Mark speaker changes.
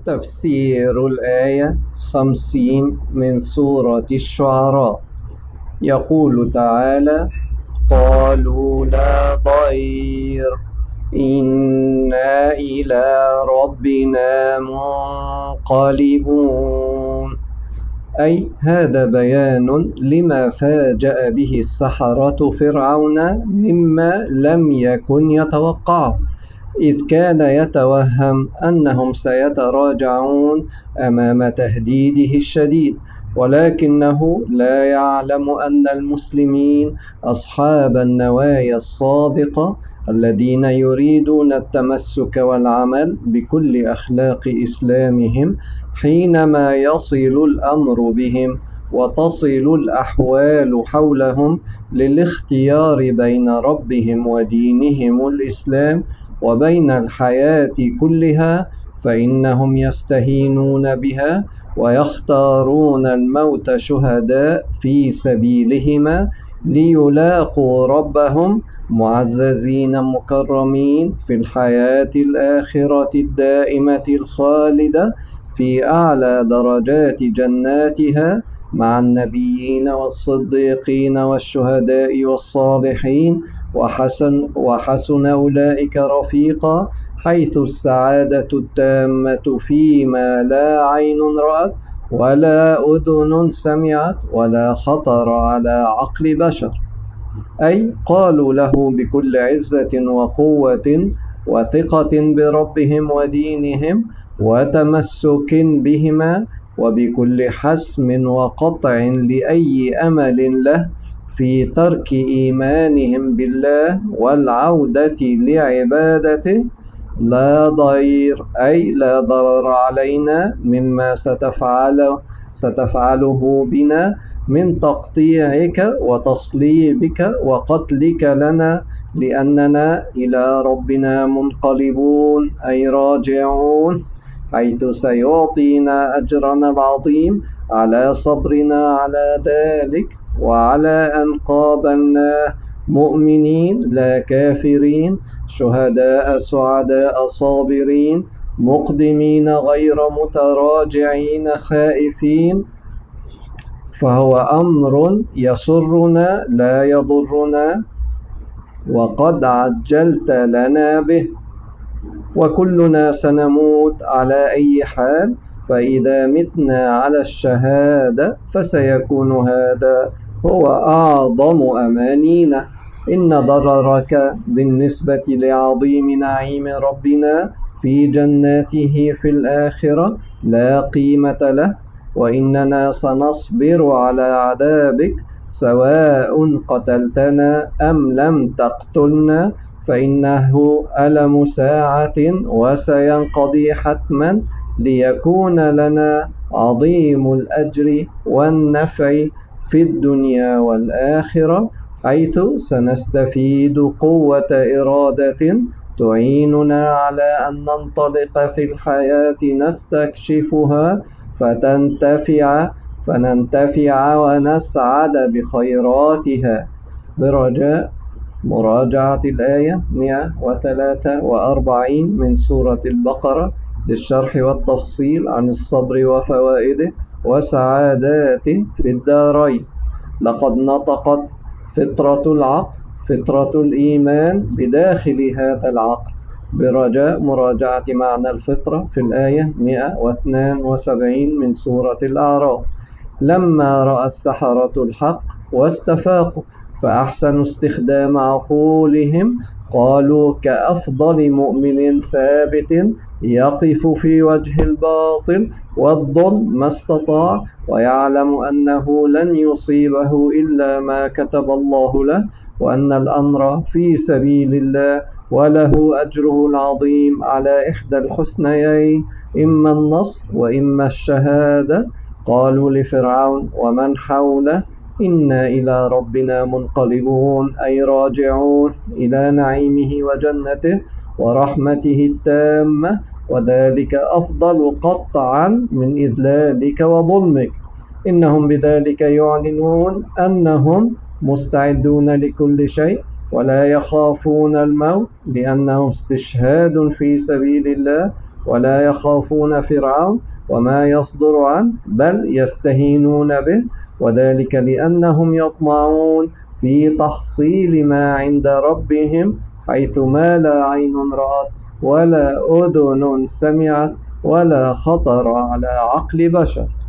Speaker 1: تفسير الآية 50 من سورة الشعراء. يقول تعالى: قالوا لا ضير إنا إلى ربنا منقلبون. أي هذا بيان لما فاجأ به السحرة فرعون مما لم يكن يتوقعه، إذ كان يتوهم أنهم سيتراجعون أمام تهديده الشديد، ولكنه لا يعلم أن المسلمين أصحاب النوايا الصادقة الذين يريدون التمسك والعمل بكل أخلاق إسلامهم حينما يصل الأمر بهم وتصل الأحوال حولهم للاختيار بين ربهم ودينهم الإسلام وبين الحياة كلها، فإنهم يستهينون بها ويختارون الموت شهداء في سبيلهما ليلاقوا ربهم معززين مكرمين في الحياة الآخرة الدائمة الخالدة في أعلى درجات جناتها مع النبيين والصديقين والشهداء والصالحين، وحسن أولئك رفيقا، حيث السعادة التامة فيما لا عين رأت ولا أذن سمعت ولا خطر على عقل بشر. أي قالوا له بكل عزة وقوة وثقة بربهم ودينهم وتمسك بهما، وبكل حسم وقطع لأي أمل له في ترك إيمانهم بالله والعودة لعبادته: لا ضير أي لا ضرر علينا مما ستفعله بنا من تقطيعك وتصليبك وقتلك لنا، لأننا إلى ربنا منقلبون أي راجعون، حيث سيعطينا أجرنا العظيم على صبرنا على ذلك وعلى أن قابلناه مؤمنين لا كافرين، شهداء سعداء صابرين مقدمين غير متراجعين خائفين. فهو أمر يسرنا لا يضرنا وقد عجلت لنا به، وكلنا سنموت على أي حال، فإذا متنا على الشهادة فسيكون هذا هو أعظم أمانينا. إن ضررك بالنسبة لعظيم نعيم ربنا في جناته في الآخرة لا قيمة له، وإننا سنصبر على عذابك سواء قتلتنا أم لم تقتلنا، فإنه ألم ساعة وسينقضي حتما، ليكون لنا عظيم الأجر والنفع في الدنيا والآخرة، حيث سنستفيد قوة إرادة تعيننا على أن ننطلق في الحياة نستكشفها فننتفع ونسعد بخيراتها. برجاء مراجعة الآية 143 من سورة البقرة للشرح والتفصيل عن الصبر وفوائده وسعاداته في الدارين. لقد نطقت فطرة العقل فطرة الإيمان بداخل هذا العقل. برجاء مراجعة معنى الفطرة في الآية 172 من سورة الأعراف. لما رأى السحرة الحق واستفاقوا فأحسنوا استخدام عقولهم، قالوا كأفضل مؤمن ثابت يقف في وجه الباطل والظلم ما استطاع، ويعلم أنه لن يصيبه إلا ما كتب الله له، وأن الأمر في سبيل الله وله أجره العظيم على إحدى الحسنيين، إما النصر وإما الشهادة. قالوا لفرعون ومن حوله: إنا إلى ربنا منقلبون أي راجعون إلى نعيمه وجنته ورحمته التامة، وذلك أفضل قطعا من إذلالك وظلمك. إنهم بذلك يعلنون أنهم مستعدون لكل شيء ولا يخافون الموت، لأنه استشهاد في سبيل الله ولا يخافون فرعون وما يصدر عنه، بل يستهينون به، وذلك لأنهم يطمعون في تحصيل ما عند ربهم، حيث ما لا عين رأت ولا أذن سمعت ولا خطر على عقل بشر.